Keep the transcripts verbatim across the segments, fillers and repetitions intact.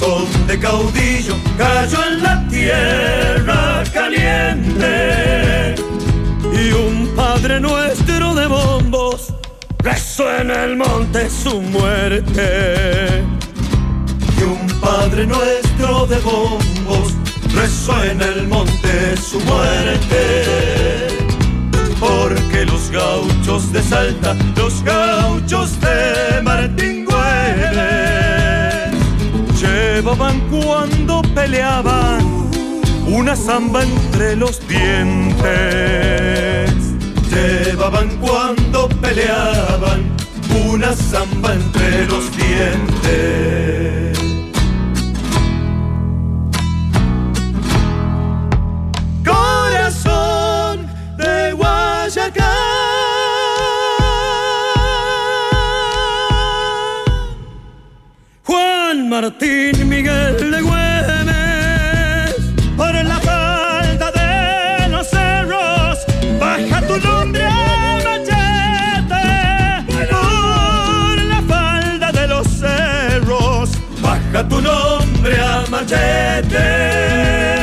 conde caudillo cayó en la tierra caliente y un Padre Nuestro de bombos rezó en el monte su muerte. Y un Padre Nuestro de bombos rezó en el monte su muerte. Porque los gauchos de Salta, los gauchos de Martín Güemes, llevaban cuando peleaban una zamba entre los dientes. Llevaban cuando peleaban una zamba entre los dientes. Corazón de Guayacán, Juan Martín Miguel de Güemes, por la falda de los cerros, baja tu nombre a machete. Por la falda de los cerros, baja tu nombre a machete.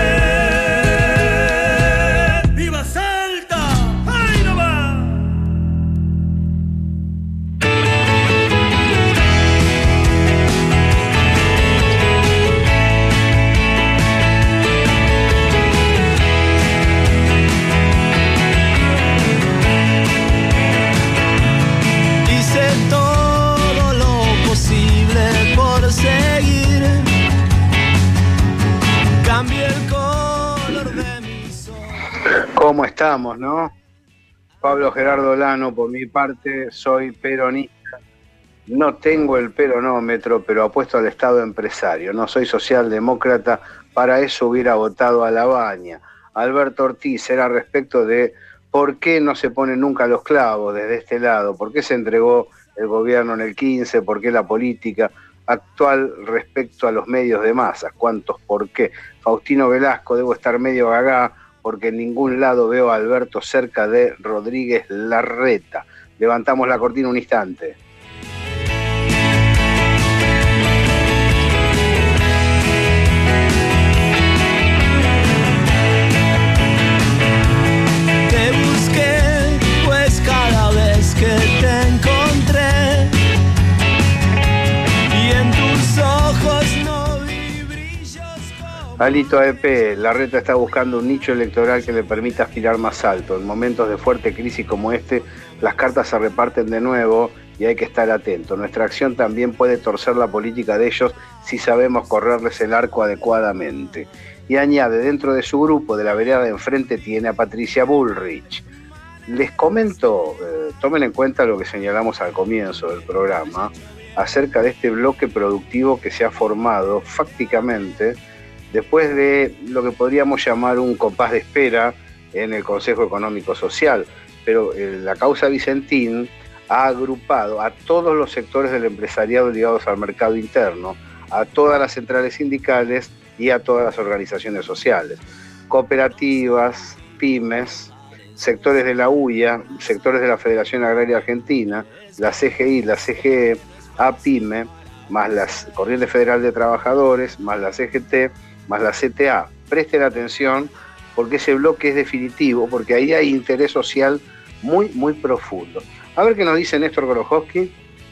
¿Cómo estamos, no? Pablo Gerardo Lano, por mi parte, soy peronista. No tengo el peronómetro, pero apuesto al Estado empresario. No soy socialdemócrata, para eso hubiera votado a Labaña. Alberto Ortiz era respecto de por qué no se ponen nunca los clavos desde este lado, por qué se entregó el gobierno en el quince, por qué la política actual respecto a los medios de masas, cuántos por qué. Faustino Velasco, debo estar medio gagá, porque en ningún lado veo a Alberto cerca de Rodríguez Larreta. Levantamos la cortina un instante. Te busqué, pues cada vez que te encontré, y en tus ojos no vi brillos como... Alito A E P, Larreta está buscando un nicho electoral que le permita aspirar más alto. En momentos de fuerte crisis como este, las cartas se reparten de nuevo y hay que estar atento. Nuestra acción también puede torcer la política de ellos si sabemos correrles el arco adecuadamente. Y añade, dentro de su grupo de la vereda de enfrente tiene a Patricia Bullrich. Les comento, eh, tomen en cuenta lo que señalamos al comienzo del programa, acerca de este bloque productivo que se ha formado fácticamente después de lo que podríamos llamar un compás de espera en el Consejo Económico Social. Pero eh, la causa Vicentín ha agrupado a todos los sectores del empresariado ligados al mercado interno, a todas las centrales sindicales y a todas las organizaciones sociales, cooperativas, pymes, sectores de la U I A, sectores de la Federación Agraria Argentina, la C G I, la C G E, APYME, más la Corriente Federal de Trabajadores, más la C G T, más la C T A. Presten atención porque ese bloque es definitivo, porque ahí hay interés social muy, muy profundo. A ver qué nos dice Néstor Gorojowski.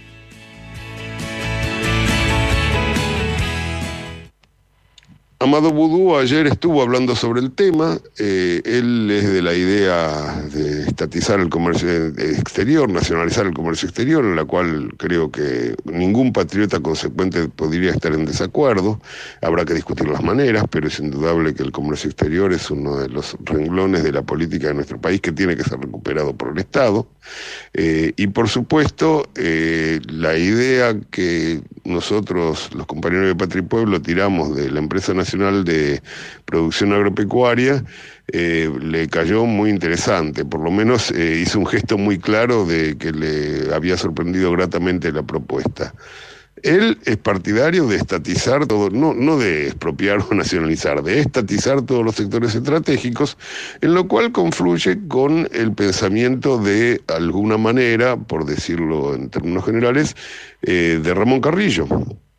Amado Boudou ayer estuvo hablando sobre el tema. Eh, él es de la idea de estatizar el comercio exterior, nacionalizar el comercio exterior, en la cual creo que ningún patriota consecuente podría estar en desacuerdo. Habrá que discutir las maneras, pero es indudable que el comercio exterior es uno de los renglones de la política de nuestro país que tiene que ser recuperado por el Estado. Eh, y por supuesto, eh, la idea que nosotros, los compañeros de Patria y Pueblo, tiramos de la empresa nacional de producción agropecuaria, eh, le cayó muy interesante. Por lo menos eh, hizo un gesto muy claro de que le había sorprendido gratamente la propuesta. Él es partidario de estatizar todo, no, no de expropiar o nacionalizar, de estatizar todos los sectores estratégicos, en lo cual confluye con el pensamiento de alguna manera, por decirlo en términos generales, eh, de Ramón Carrillo.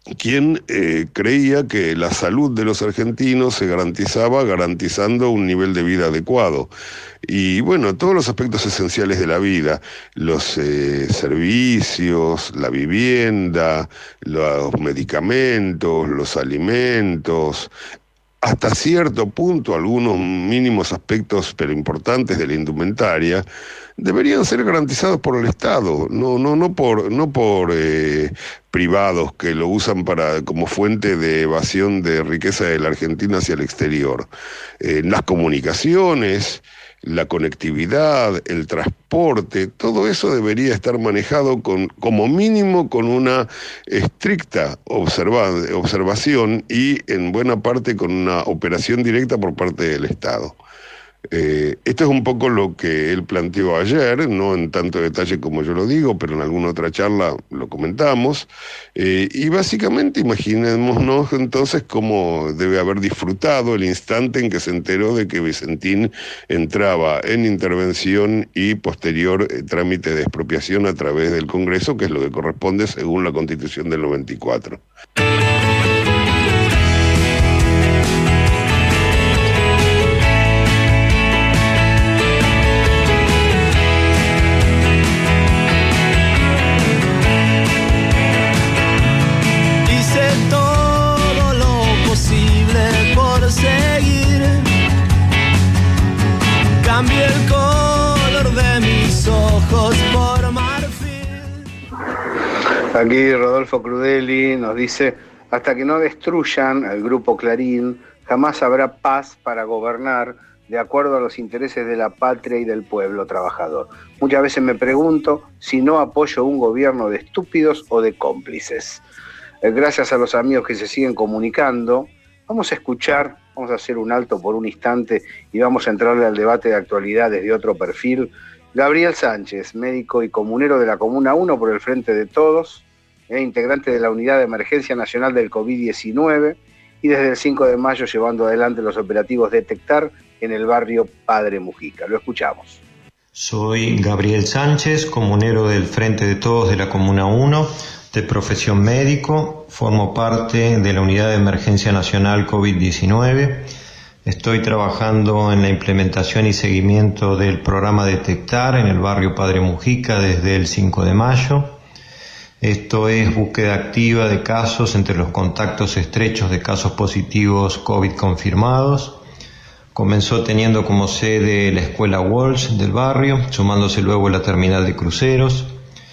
quien eh, creía que la salud de los argentinos se garantizaba garantizando un nivel de vida adecuado. Y bueno, todos los aspectos esenciales de la vida, los eh, servicios, la vivienda, los medicamentos, los alimentos, hasta cierto punto algunos mínimos aspectos pero importantes de la indumentaria, deberían ser garantizados por el Estado, no, no, no por, no por eh, privados que lo usan para, como fuente de evasión de riqueza de la Argentina hacia el exterior. Eh, las comunicaciones, la conectividad, el transporte, todo eso debería estar manejado con, como mínimo con una estricta observa, observación y en buena parte con una operación directa por parte del Estado. Eh, esto es un poco lo que él planteó ayer, no en tanto detalle como yo lo digo, pero en alguna otra charla lo comentamos, eh, y básicamente imaginémonos entonces cómo debe haber disfrutado el instante en que se enteró de que Vicentín entraba en intervención y posterior eh, trámite de expropiación a través del Congreso, que es lo que corresponde según la Constitución del noventa y cuatro. Cambie el color de mis ojos por marfil. Aquí Rodolfo Crudeli nos dice: hasta que no destruyan al grupo Clarín, jamás habrá paz para gobernar de acuerdo a los intereses de la patria y del pueblo trabajador. Muchas veces me pregunto si no apoyo un gobierno de estúpidos o de cómplices. Gracias a los amigos que se siguen comunicando, vamos a escuchar, vamos a hacer un alto por un instante y vamos a entrarle al debate de actualidad desde otro perfil. Gabriel Sánchez, médico y comunero de la Comuna uno por el Frente de Todos, eh, integrante de la Unidad de Emergencia Nacional del COVID diecinueve y desde el cinco de mayo llevando adelante los operativos Detectar en el barrio Padre Mujica. Lo escuchamos. Soy Gabriel Sánchez, comunero del Frente de Todos de la Comuna uno, de profesión médico, formo parte de la Unidad de Emergencia Nacional COVID diecinueve. Estoy trabajando en la implementación y seguimiento del programa Detectar en el barrio Padre Mujica desde el cinco de mayo. Esto es búsqueda activa de casos entre los contactos estrechos de casos positivos COVID confirmados. Comenzó teniendo como sede la Escuela Walsh del barrio, sumándose luego la terminal de cruceros.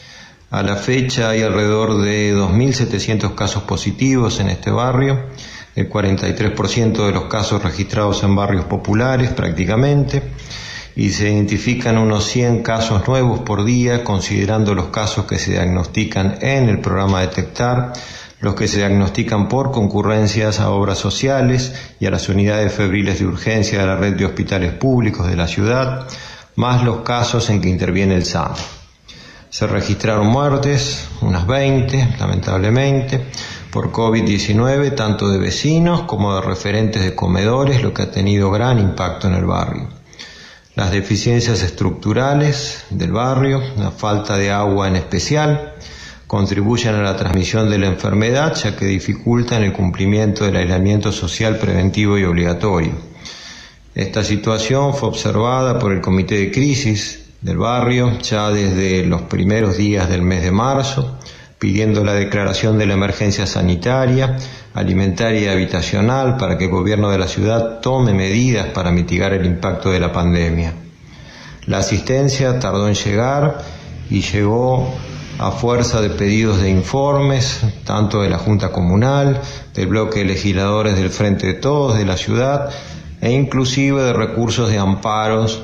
A la fecha hay alrededor de dos mil setecientos casos positivos en este barrio, el cuarenta y tres por ciento de los casos registrados en barrios populares prácticamente, y se identifican unos cien casos nuevos por día, considerando los casos que se diagnostican en el programa Detectar, los que se diagnostican por concurrencias a obras sociales y a las unidades febriles de urgencia de la red de hospitales públicos de la ciudad, más los casos en que interviene el S A M. Se registraron muertes, unas veinte, lamentablemente, por COVID diecinueve, tanto de vecinos como de referentes de comedores, lo que ha tenido gran impacto en el barrio. Las deficiencias estructurales del barrio, la falta de agua en especial, contribuyen a la transmisión de la enfermedad, ya que dificultan el cumplimiento del aislamiento social preventivo y obligatorio. Esta situación fue observada por el Comité de Crisis del barrio ya desde los primeros días del mes de marzo, pidiendo la declaración de la emergencia sanitaria, alimentaria y habitacional para que el gobierno de la ciudad tome medidas para mitigar el impacto de la pandemia. La asistencia tardó en llegar y llegó a fuerza de pedidos de informes, tanto de la Junta Comunal, del bloque de legisladores del Frente de Todos de la ciudad e inclusive de recursos de amparos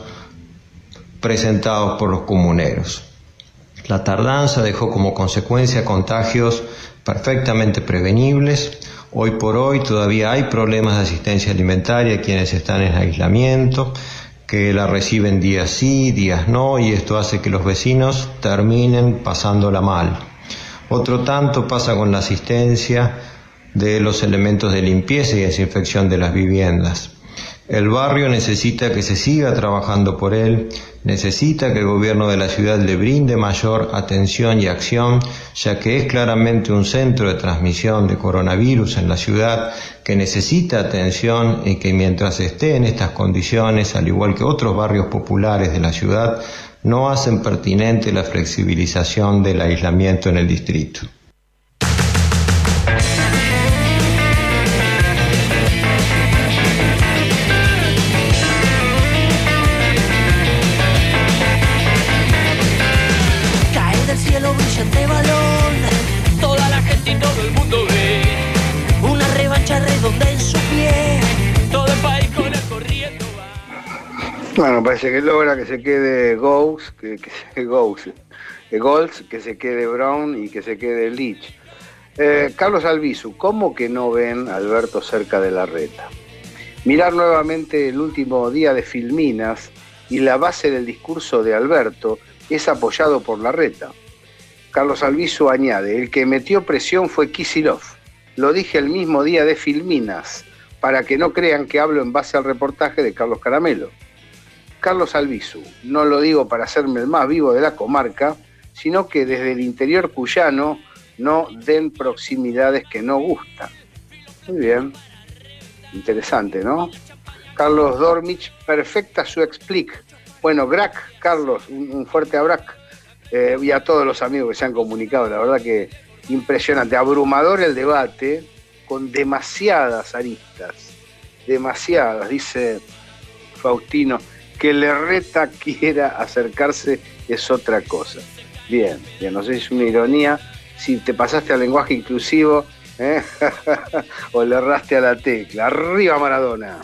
presentados por los comuneros. La tardanza dejó como consecuencia contagios perfectamente prevenibles. Hoy por hoy todavía hay problemas de asistencia alimentaria a quienes están en aislamiento, que la reciben días sí, días no, y esto hace que los vecinos terminen pasándola mal. Otro tanto pasa con la asistencia de los elementos de limpieza y desinfección de las viviendas. El barrio necesita que se siga trabajando por él, necesita que el gobierno de la ciudad le brinde mayor atención y acción, ya que es claramente un centro de transmisión de coronavirus en la ciudad, que necesita atención y que mientras esté en estas condiciones, al igual que otros barrios populares de la ciudad, no hacen pertinente la flexibilización del aislamiento en el distrito. Bueno, parece que logra que se quede Gous, que, que se Gous, que Golds, que se quede Brown y que se quede Leach. Eh, Carlos Albizu, ¿cómo que no ven a Alberto cerca de Larreta? Mirar nuevamente el último día de Filminas y la base del discurso de Alberto es apoyado por Larreta. Carlos Albizu añade, el que metió presión fue Kicillof. Lo dije el mismo día de Filminas, para que no crean que hablo en base al reportaje de Carlos Caramelo. Carlos Albizu, no lo digo para hacerme el más vivo de la comarca, sino que desde el interior cuyano no den proximidades que no gustan. Muy bien, interesante, ¿no? Carlos Dormich, perfecta su explic. Bueno, Grac, Carlos, un, un fuerte abrazo. Eh, y a todos los amigos que se han comunicado, la verdad que impresionante, abrumador el debate, con demasiadas aristas, demasiadas, dice Faustino. Que Larreta quiera acercarse es otra cosa. Bien, bien, no sé si es una ironía, si te pasaste al lenguaje inclusivo, ¿eh? O le erraste a la tecla. ¡Arriba Maradona!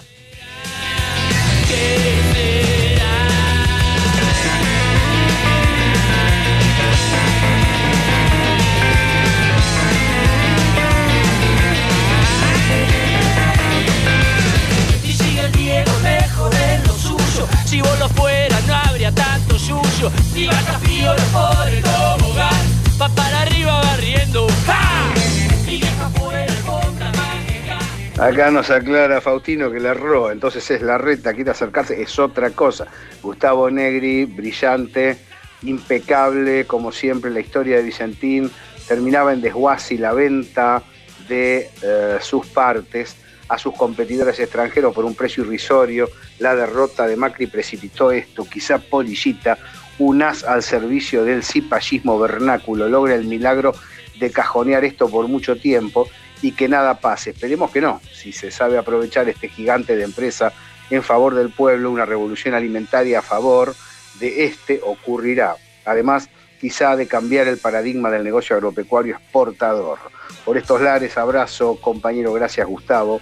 Y sigue el Diego lejos de lo suyo. Si vos lo fueras no habría tanto yuyo. Y baja frío por el tobogán, va para arriba barriendo. ¡Ja! Y deja fuera el contramágica. Acá nos aclara Faustino que le erró, entonces es Larreta, quiere acercarse, es otra cosa. Gustavo Negri, brillante, impecable, como siempre la historia de Vicentín, terminaba en desguace y la venta de eh, sus partes a sus competidores extranjeros por un precio irrisorio. La derrota de Macri precipitó esto. Quizá Polillita, un as al servicio del cipallismo vernáculo, logra el milagro de cajonear esto por mucho tiempo y que nada pase. Esperemos que no. Si se sabe aprovechar este gigante de empresa en favor del pueblo, una revolución alimentaria a favor de este ocurrirá. Además, quizá de cambiar el paradigma del negocio agropecuario exportador. Por estos lares, abrazo, compañero, gracias Gustavo.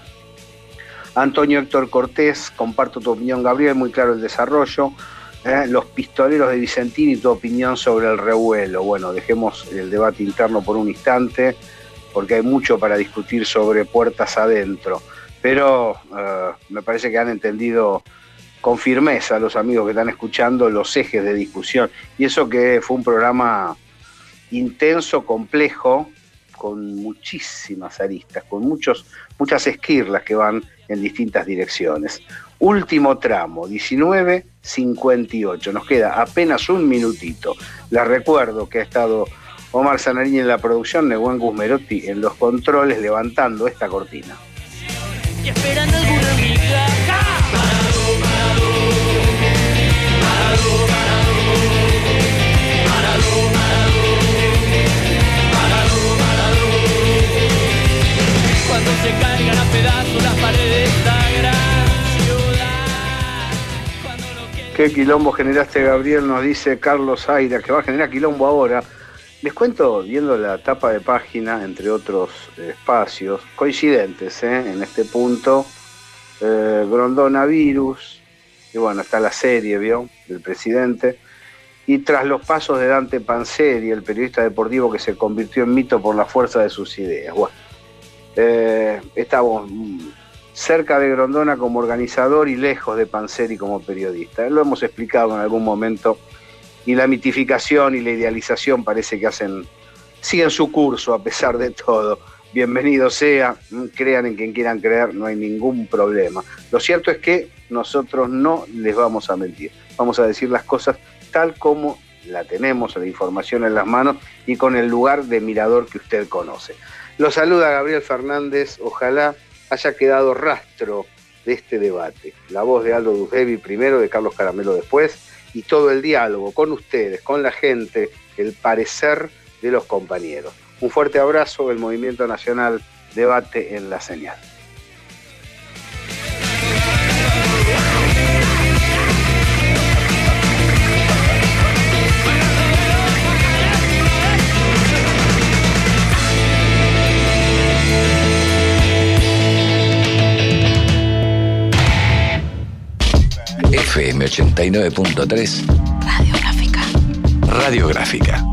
Antonio Héctor Cortés, comparto tu opinión, Gabriel, muy claro el desarrollo. Eh, los pistoleros de Vicentín y tu opinión sobre el revuelo. Bueno, dejemos el debate interno por un instante, porque hay mucho para discutir sobre puertas adentro. Pero eh, me parece que han entendido con firmeza los amigos que están escuchando los ejes de discusión. Y eso que fue un programa intenso, complejo, con muchísimas aristas, con muchos, muchas esquirlas que van en distintas direcciones. Último tramo, diecinueve cincuenta y ocho. Nos queda apenas un minutito. Les recuerdo que ha estado Omar Zanarini en la producción, Neguen Guzmerotti en los controles, levantando esta cortina. Y esperando alguna migaja. Parado, parado, parado, parado, parado, parado, parado. Cuando se caigan a pedazos las paredes de esta gran ciudad. Cuando no quede... ¿Qué quilombo generaste, Gabriel? Nos dice Carlos Aira, que va a generar quilombo ahora. Les cuento, viendo la tapa de página, entre otros eh, espacios, coincidentes eh, en este punto, eh, Grondona Virus, y bueno, está la serie, ¿vio?, del presidente, y tras los pasos de Dante Panzeri, el periodista deportivo que se convirtió en mito por la fuerza de sus ideas. Bueno, eh, estamos cerca de Grondona como organizador y lejos de Panzeri como periodista. Lo hemos explicado en algún momento. Y la mitificación y la idealización parece que hacen, siguen su curso a pesar de todo. bienvenido sea, crean en quien quieran creer, no hay ningún problema. Lo cierto es que nosotros no les vamos a mentir, vamos a decir las cosas tal como la tenemos, la información en las manos y con el lugar de mirador que usted conoce. Lo saluda Gabriel Fernández, ojalá haya quedado rastro de este debate. La voz de Aldo Duzdevi primero, de Carlos Caramelo después, y todo el diálogo con ustedes, con la gente, el parecer de los compañeros. Un fuerte abrazo del Movimiento Nacional Debate en la Señal. F M ochenta y nueve punto tres Radiográfica. Radiográfica.